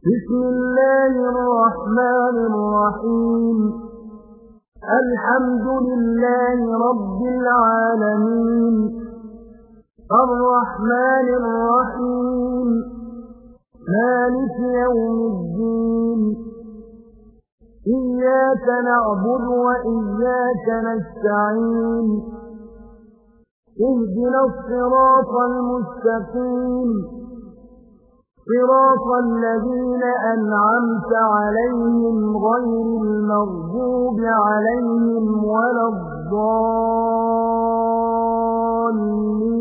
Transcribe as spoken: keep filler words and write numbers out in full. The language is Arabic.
بسم الله الرحمن الرحيم الحمد لله رب العالمين الرحمن الرحيم مالك يوم الدين إياك نعبد وإياك نستعين اهدنا الصراط المستقيم صراط الذين أنعمت عليهم غير المغضوب عليهم ولا الضالين